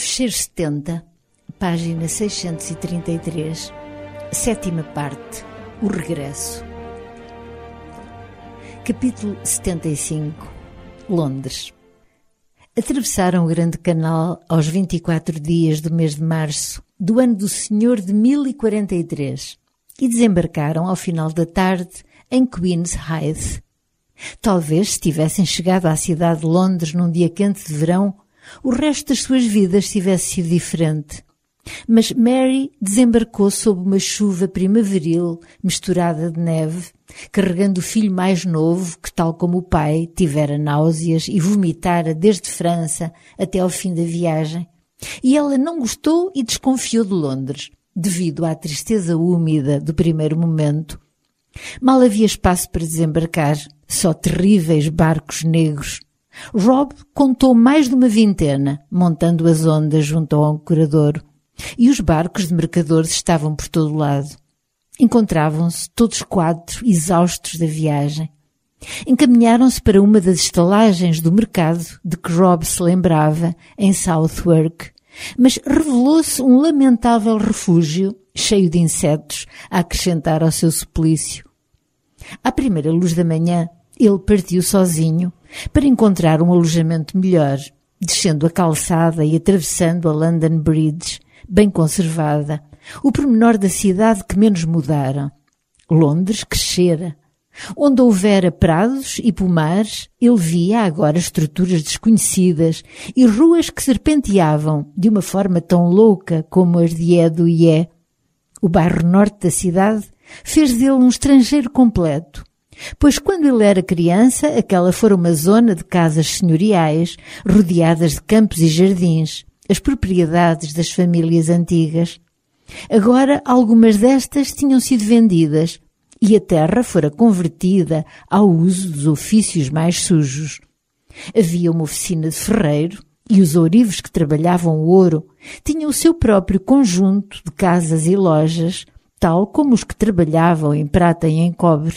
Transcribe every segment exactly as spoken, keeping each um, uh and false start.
Fecheiro setenta, página seiscentos e trinta e três, sétima parte, o regresso. Capítulo setenta e cinco, Londres. Atravessaram o Grande Canal aos vinte e quatro dias do mês de março do ano do Senhor de mil e quarenta e três e desembarcaram ao final da tarde em Queen's Hythe. Talvez, se tivessem chegado à cidade de Londres num dia quente de verão, o resto das suas vidas tivesse sido diferente. Mas Mary desembarcou sob uma chuva primaveril misturada de neve, carregando o filho mais novo que, tal como o pai, tivera náuseas e vomitara desde França até ao fim da viagem. E ela não gostou e desconfiou de Londres, devido à tristeza úmida do primeiro momento. Mal havia espaço para desembarcar, só terríveis barcos negros. Rob contou mais de uma vintena, montando as ondas junto ao ancoradouro, e os barcos de mercadores estavam por todo lado. Encontravam-se todos quatro, exaustos da viagem. Encaminharam-se para uma das estalagens do mercado de que Rob se lembrava, em Southwark, mas revelou-se um lamentável refúgio, cheio de insetos, a acrescentar ao seu suplício. À primeira luz da manhã, ele partiu sozinho para encontrar um alojamento melhor, descendo a calçada e atravessando a London Bridge, bem conservada, o pormenor da cidade que menos mudara. Londres crescera. Onde houvera prados e pomares, ele via agora estruturas desconhecidas e ruas que serpenteavam de uma forma tão louca como as de Edo e É. O bairro norte da cidade fez dele um estrangeiro completo, pois quando ele era criança, aquela fora uma zona de casas senhoriais, rodeadas de campos e jardins, as propriedades das famílias antigas. Agora, algumas destas tinham sido vendidas e a terra fora convertida ao uso dos ofícios mais sujos. Havia uma oficina de ferreiro e os ourivos que trabalhavam o ouro tinham o seu próprio conjunto de casas e lojas, tal como os que trabalhavam em prata e em cobre.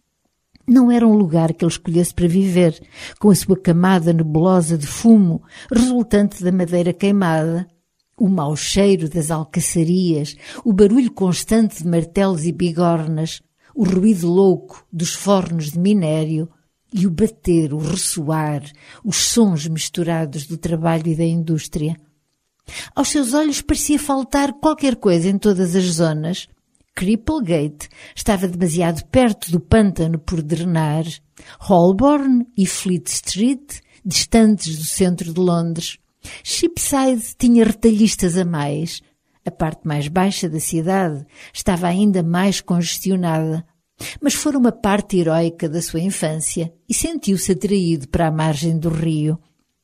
Não era um lugar que ele escolhesse para viver, com a sua camada nebulosa de fumo resultante da madeira queimada, o mau cheiro das alcaçarias, o barulho constante de martelos e bigornas, o ruído louco dos fornos de minério e o bater, o ressoar, os sons misturados do trabalho e da indústria. Aos seus olhos parecia faltar qualquer coisa em todas as zonas. Cripplegate estava demasiado perto do pântano por drenar, Holborn e Fleet Street distantes do centro de Londres. Cheapside tinha retalhistas a mais. A parte mais baixa da cidade estava ainda mais congestionada, mas fora uma parte heroica da sua infância e sentiu-se atraído para a margem do rio.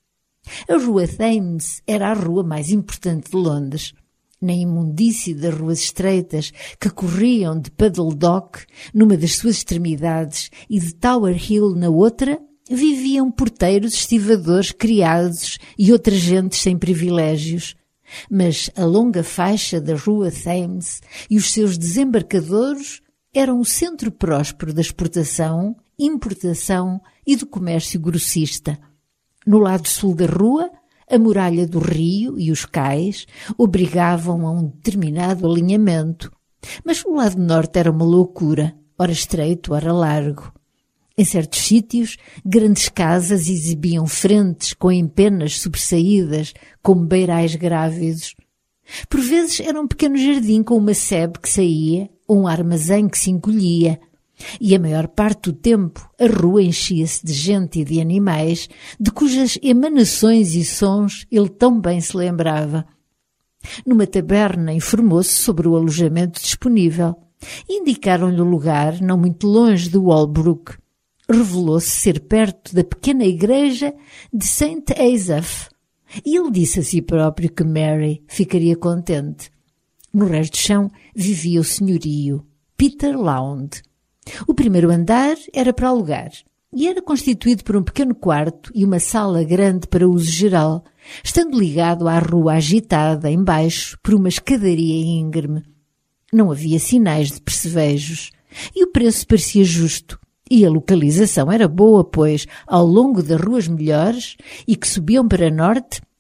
A rua Thames era a rua mais importante de Londres. Na imundície das ruas estreitas que corriam de Puddle Dock numa das suas extremidades e de Tower Hill na outra, viviam porteiros, estivadores, criados e outras gentes sem privilégios. Mas a longa faixa da rua Thames e os seus desembarcadouros eram o centro próspero da exportação, importação e do comércio grossista. No lado sul da rua, a muralha do rio e os cais obrigavam a um determinado alinhamento, mas o lado norte era uma loucura, ora estreito, ora largo. Em certos sítios, grandes casas exibiam frentes com empenas sobressaídas, como beirais grávidos. Por vezes era um pequeno jardim com uma sebe que saía, ou um armazém que se encolhia, e a maior parte do tempo a rua enchia-se de gente e de animais, de cujas emanações e sons ele tão bem se lembrava. Numa taberna informou-se sobre o alojamento disponível. Indicaram-lhe o lugar, não muito longe de Walbrook. Revelou-se ser perto da pequena igreja de Saint Asaph, e ele disse a si próprio que Mary ficaria contente. No resto do chão vivia o senhorio, Peter Lound. O primeiro andar era para alugar e era constituído por um pequeno quarto e uma sala grande para uso geral, estando ligado à rua agitada embaixo por uma escadaria íngreme. Não havia sinais de percevejos e o preço parecia justo. E a localização era boa, pois, ao longo das ruas melhores e que subiam para norte,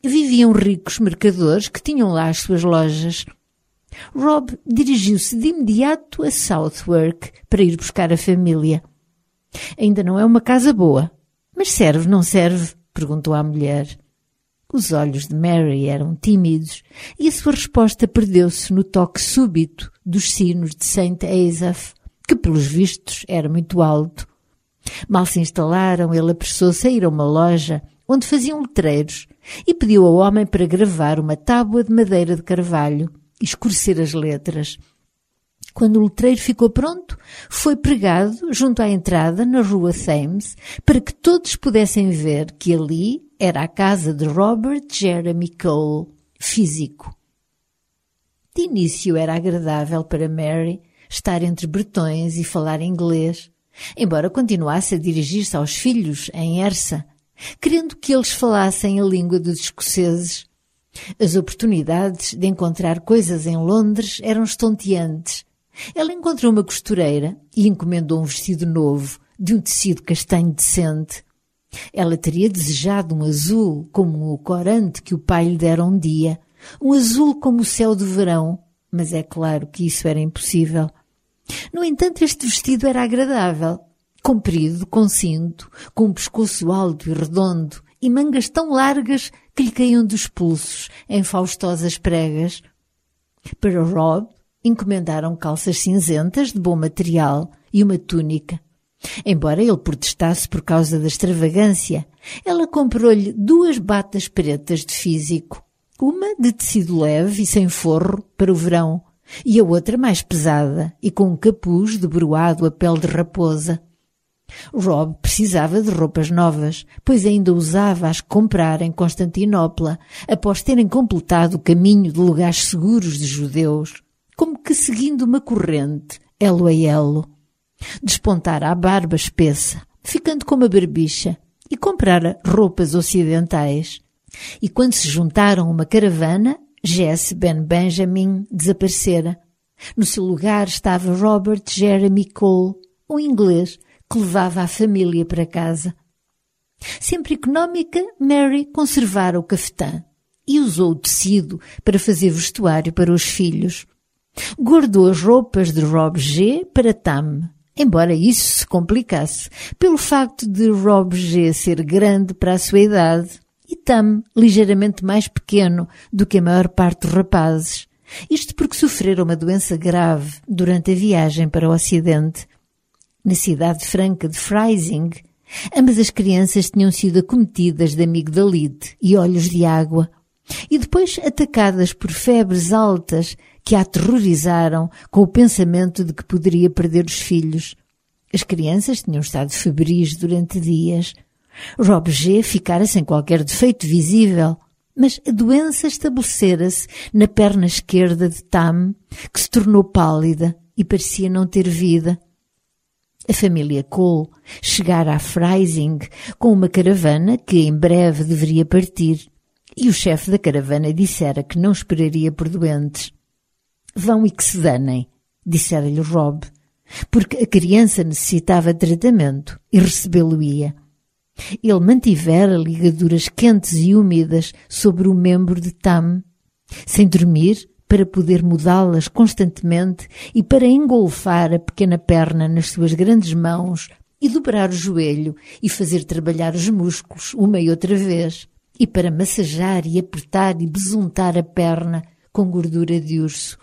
viviam ricos mercadores que tinham lá as suas lojas. Rob dirigiu-se de imediato a Southwark para ir buscar a família. Ainda não é uma casa boa, mas serve, não serve? Perguntou à mulher. Os olhos de Mary eram tímidos e a sua resposta perdeu-se no toque súbito dos sinos de Saint Asaph, que pelos vistos era muito alto. Mal se instalaram, ele apressou-se a ir a uma loja onde faziam letreiros e pediu ao homem para gravar uma tábua de madeira de carvalho e escurecer as letras. Quando o letreiro ficou pronto, foi pregado junto à entrada na rua Thames para que todos pudessem ver que ali era a casa de Robert Jeremy Cole, físico. De início era agradável para Mary estar entre bretões e falar inglês, embora continuasse a dirigir-se aos filhos em Ersa, querendo que eles falassem a língua dos escoceses. As oportunidades de encontrar coisas em Londres eram estonteantes. Ela encontrou uma costureira e encomendou um vestido novo, de um tecido castanho decente. Ela teria desejado um azul como o corante que o pai lhe dera um dia, um azul como o céu do verão, mas é claro que isso era impossível. No entanto, este vestido era agradável, comprido, com cinto, com um pescoço alto e redondo e mangas tão largas que lhe caíam dos pulsos em faustosas pregas. Para Rob, encomendaram calças cinzentas de bom material e uma túnica. Embora ele protestasse por causa da extravagância, ela comprou-lhe duas batas pretas de físico, uma de tecido leve e sem forro para o verão, e a outra mais pesada e com um capuz de broado a pele de raposa. Rob precisava de roupas novas, pois ainda usava as que comprara em Constantinopla, após terem completado o caminho de lugares seguros de judeus, como que seguindo uma corrente, elo a elo. Despontara a barba espessa, ficando com uma barbicha, e comprara roupas ocidentais. E quando se juntaram uma caravana, Jesse Ben Benjamin desaparecera. No seu lugar estava Robert Jeremy Cole, um inglês que levava a família para casa. Sempre económica, Mary conservara o cafetã e usou o tecido para fazer vestuário para os filhos. Guardou as roupas de Rob G para Tam, embora isso se complicasse, pelo facto de Rob G ser grande para a sua idade e Tam ligeiramente mais pequeno do que a maior parte dos rapazes. Isto porque sofreram uma doença grave durante a viagem para o Ocidente. Na cidade franca de Freising, ambas as crianças tinham sido acometidas de amigdalite e olhos de água, e depois atacadas por febres altas que a aterrorizaram com o pensamento de que poderia perder os filhos. As crianças tinham estado febris durante dias. Rob G ficara sem qualquer defeito visível, mas a doença estabelecera-se na perna esquerda de Tam, que se tornou pálida e parecia não ter vida. A família Cole chegara a Freising com uma caravana que em breve deveria partir, e o chefe da caravana dissera que não esperaria por doentes. Vão e que se danem, dissera-lhe Rob, porque a criança necessitava de tratamento e recebê-lo-ia. Ele mantivera ligaduras quentes e úmidas sobre o membro de Tam, sem dormir, para poder mudá-las constantemente e para engolfar a pequena perna nas suas grandes mãos e dobrar o joelho e fazer trabalhar os músculos uma e outra vez, e para massajar e apertar e besuntar a perna com gordura de urso.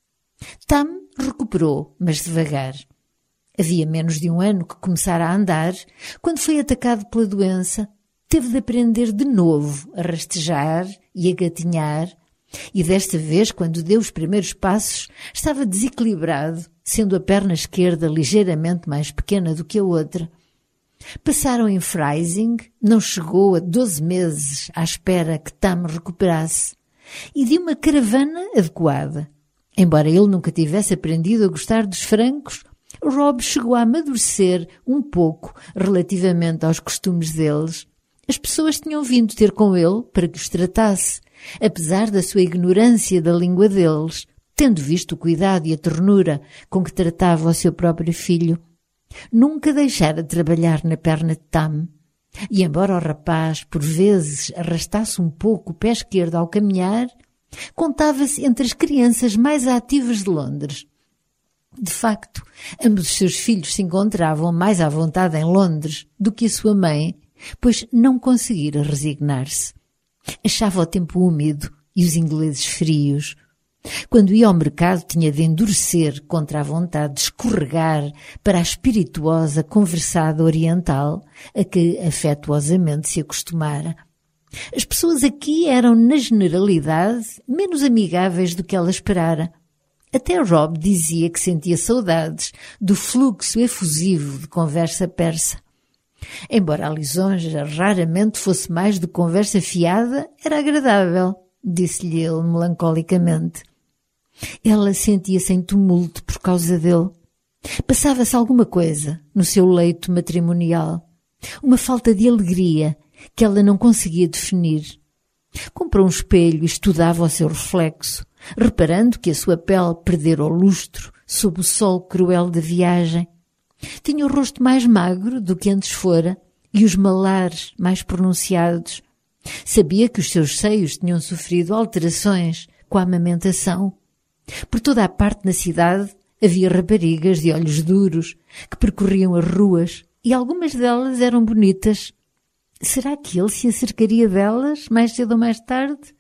Tam recuperou, mas devagar. Havia menos de um ano que começara a andar, quando foi atacado pela doença. Teve de aprender de novo a rastejar e a gatinhar, e desta vez, quando deu os primeiros passos, estava desequilibrado, sendo a perna esquerda ligeiramente mais pequena do que a outra. Passaram em Freising, não chegou a doze meses à espera que Tam recuperasse, e de uma caravana adequada. Embora ele nunca tivesse aprendido a gostar dos francos, Rob chegou a amadurecer um pouco relativamente aos costumes deles. As pessoas tinham vindo ter com ele para que os tratasse, apesar da sua ignorância da língua deles, tendo visto o cuidado e a ternura com que tratava o seu próprio filho. Nunca deixara de trabalhar na perna de Tam. E embora o rapaz, por vezes, arrastasse um pouco o pé esquerdo ao caminhar, contava-se entre as crianças mais ativas de Londres. De facto, ambos os seus filhos se encontravam mais à vontade em Londres do que a sua mãe, pois não conseguira resignar-se. Achava o tempo úmido e os ingleses frios. Quando ia ao mercado tinha de endurecer contra a vontade de escorregar para a espirituosa conversada oriental a que afetuosamente se acostumara. As pessoas aqui eram, na generalidade, menos amigáveis do que ela esperara. Até Rob dizia que sentia saudades do fluxo efusivo de conversa persa. Embora a lisonja raramente fosse mais de conversa fiada, era agradável, disse-lhe ele melancolicamente. Ela sentia-se em tumulto por causa dele. Passava-se alguma coisa no seu leito matrimonial. Uma falta de alegria que ela não conseguia definir. Comprou um espelho e estudava o seu reflexo, reparando que a sua pele perdera o lustro sob o sol cruel da viagem. Tinha o rosto mais magro do que antes fora e os malares mais pronunciados. Sabia que os seus seios tinham sofrido alterações com a amamentação. Por toda a parte na cidade havia raparigas de olhos duros que percorriam as ruas e algumas delas eram bonitas. Será que ele se acercaria delas mais cedo ou mais tarde?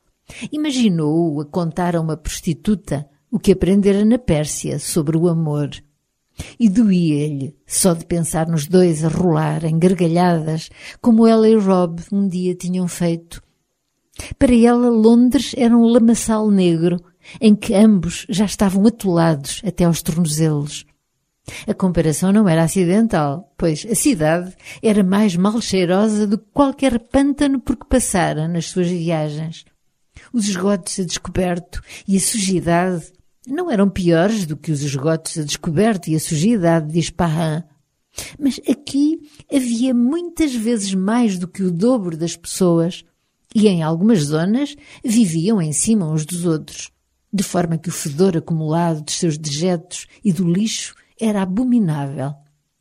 Imaginou-o a contar a uma prostituta o que aprendera na Pérsia sobre o amor. E doía-lhe só de pensar nos dois a rolar em gargalhadas como ela e Rob um dia tinham feito. Para ela, Londres era um lamaçal negro em que ambos já estavam atolados até aos tornozelos. A comparação não era acidental, pois a cidade era mais mal cheirosa do que qualquer pântano por que passara nas suas viagens. Os esgotos a descoberto e a sujidade não eram piores do que os esgotos a descoberto e a sujidade de Ispahan. Mas aqui havia muitas vezes mais do que o dobro das pessoas e em algumas zonas viviam em cima uns dos outros, de forma que o fedor acumulado dos seus dejetos e do lixo era abominável.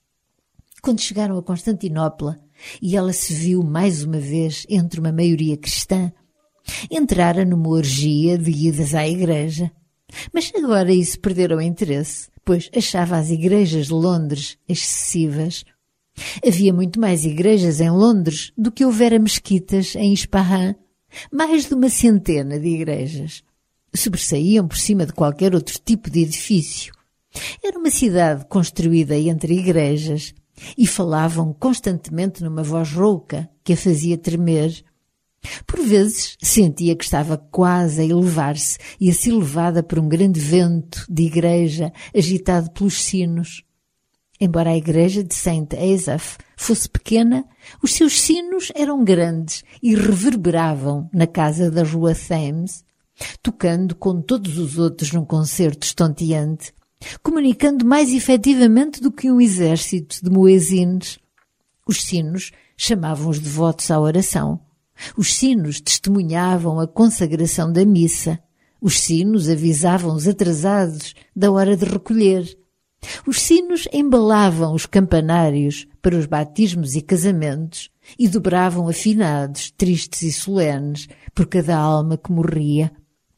Quando chegaram a Constantinopla e ela se viu mais uma vez entre uma maioria cristã, entrara numa orgia de idas à igreja. Mas agora isso perdera o interesse, pois achava as igrejas de Londres excessivas. Havia muito mais igrejas em Londres do que houvera mesquitas em Ispahan, mais de uma centena de igrejas. Sobressaíam por cima de qualquer outro tipo de edifício. Era uma cidade construída entre igrejas e falavam constantemente numa voz rouca que a fazia tremer. Por vezes sentia que estava quase a elevar-se e a ser levada por um grande vento de igreja agitado pelos sinos. Embora a igreja de Saint Asaph fosse pequena, os seus sinos eram grandes e reverberavam na casa da rua Thames, tocando com todos os outros num concerto estonteante, comunicando mais efetivamente do que um exército de muezines. Os sinos chamavam os devotos à oração. Os sinos testemunhavam a consagração da missa. Os sinos avisavam os atrasados da hora de recolher. Os sinos embalavam os campanários para os batismos e casamentos e dobravam afinados, tristes e solenes, por cada alma que morria.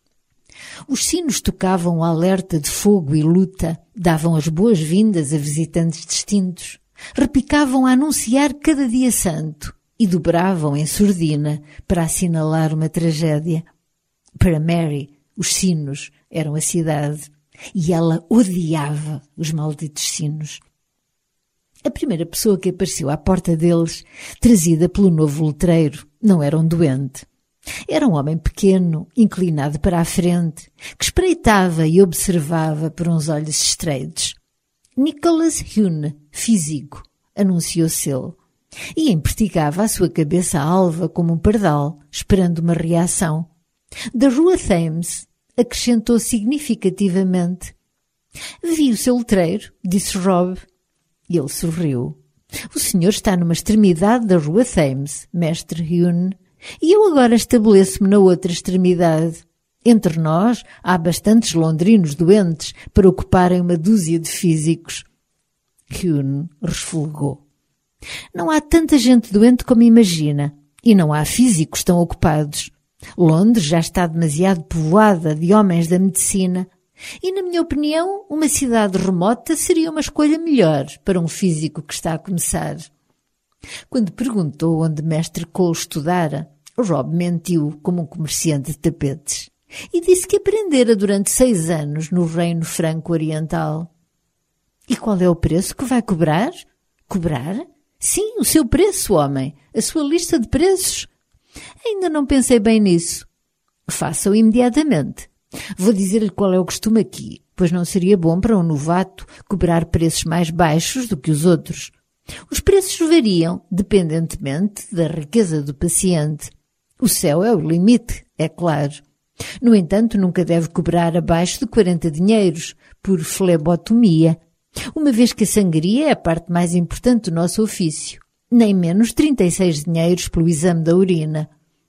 Os sinos tocavam o alerta de fogo e luta, davam as boas-vindas a visitantes distintos, repicavam a anunciar cada dia santo e dobravam em surdina para assinalar uma tragédia. Para Mary, os sinos eram a cidade e ela odiava os malditos sinos. A primeira pessoa que apareceu à porta deles, trazida pelo novo letreiro, não era um doente. Era um homem pequeno, inclinado para a frente, que espreitava e observava por uns olhos estreitos. Nicholas Hume, físico, anunciou-se ele, e empertigava a sua cabeça alva como um pardal, esperando uma reação. Da rua Thames, acrescentou significativamente. Vi o seu letreiro, disse Rob. E ele sorriu. O senhor está numa extremidade da rua Thames, mestre Hume, e eu agora estabeleço-me na outra extremidade. Entre nós há bastantes londrinos doentes para ocuparem uma dúzia de físicos. Hume resfolgou. Não há tanta gente doente como imagina, e não há físicos tão ocupados. Londres já está demasiado povoada de homens da medicina, e, na minha opinião, uma cidade remota seria uma escolha melhor para um físico que está a começar. Quando perguntou onde mestre Cole estudara, Rob mentiu como um comerciante de tapetes e disse que aprendera durante seis anos no Reino Franco-Oriental. E qual é o preço que vai cobrar? Cobrar? Sim, o seu preço, homem, a sua lista de preços. Ainda não pensei bem nisso. Faça-o imediatamente. Vou dizer-lhe qual é o costume aqui, pois não seria bom para um novato cobrar preços mais baixos do que os outros. Os preços variam dependentemente da riqueza do paciente. O céu é o limite, é claro. No entanto, nunca deve cobrar abaixo de quarenta dinheiros por flebotomia, uma vez que a sangria é a parte mais importante do nosso ofício, nem menos trinta e seis dinheiros pelo exame da urina.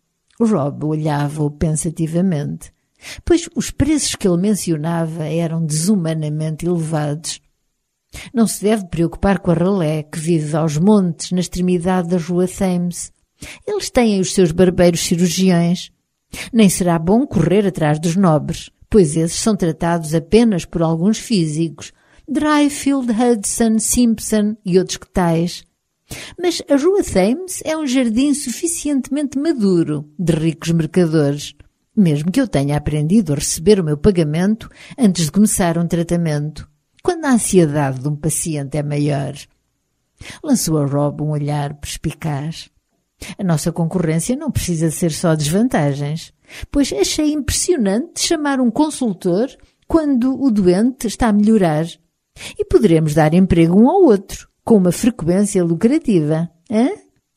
Rob olhava-o pensativamente, pois os preços que ele mencionava eram desumanamente elevados. Não se deve preocupar com a ralé que vive aos montes na extremidade da rua Thames. Eles têm os seus barbeiros cirurgiões. Nem será bom correr atrás dos nobres, pois esses são tratados apenas por alguns físicos, Dryfield, Hudson, Simpson e outros que tais. Mas a rua Thames é um jardim suficientemente maduro de ricos mercadores, mesmo que eu tenha aprendido a receber o meu pagamento antes de começar um tratamento, quando a ansiedade de um paciente é maior. Lançou a Rob um olhar perspicaz. A nossa concorrência não precisa ser só desvantagens, pois achei impressionante chamar um consultor quando o doente está a melhorar. E poderemos dar emprego um ao outro, com uma frequência lucrativa. Hã?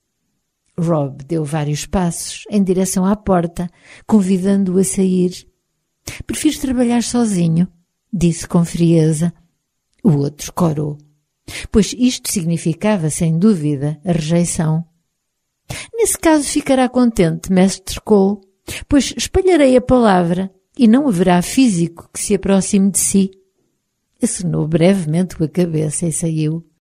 Rob deu vários passos em direção à porta, convidando-o a sair. Prefiro trabalhar sozinho, disse com frieza. O outro corou, pois isto significava, sem dúvida, a rejeição. Nesse caso ficará contente, mestre Cole, pois espalharei a palavra e não haverá físico que se aproxime de si. Acenou brevemente com a cabeça e saiu.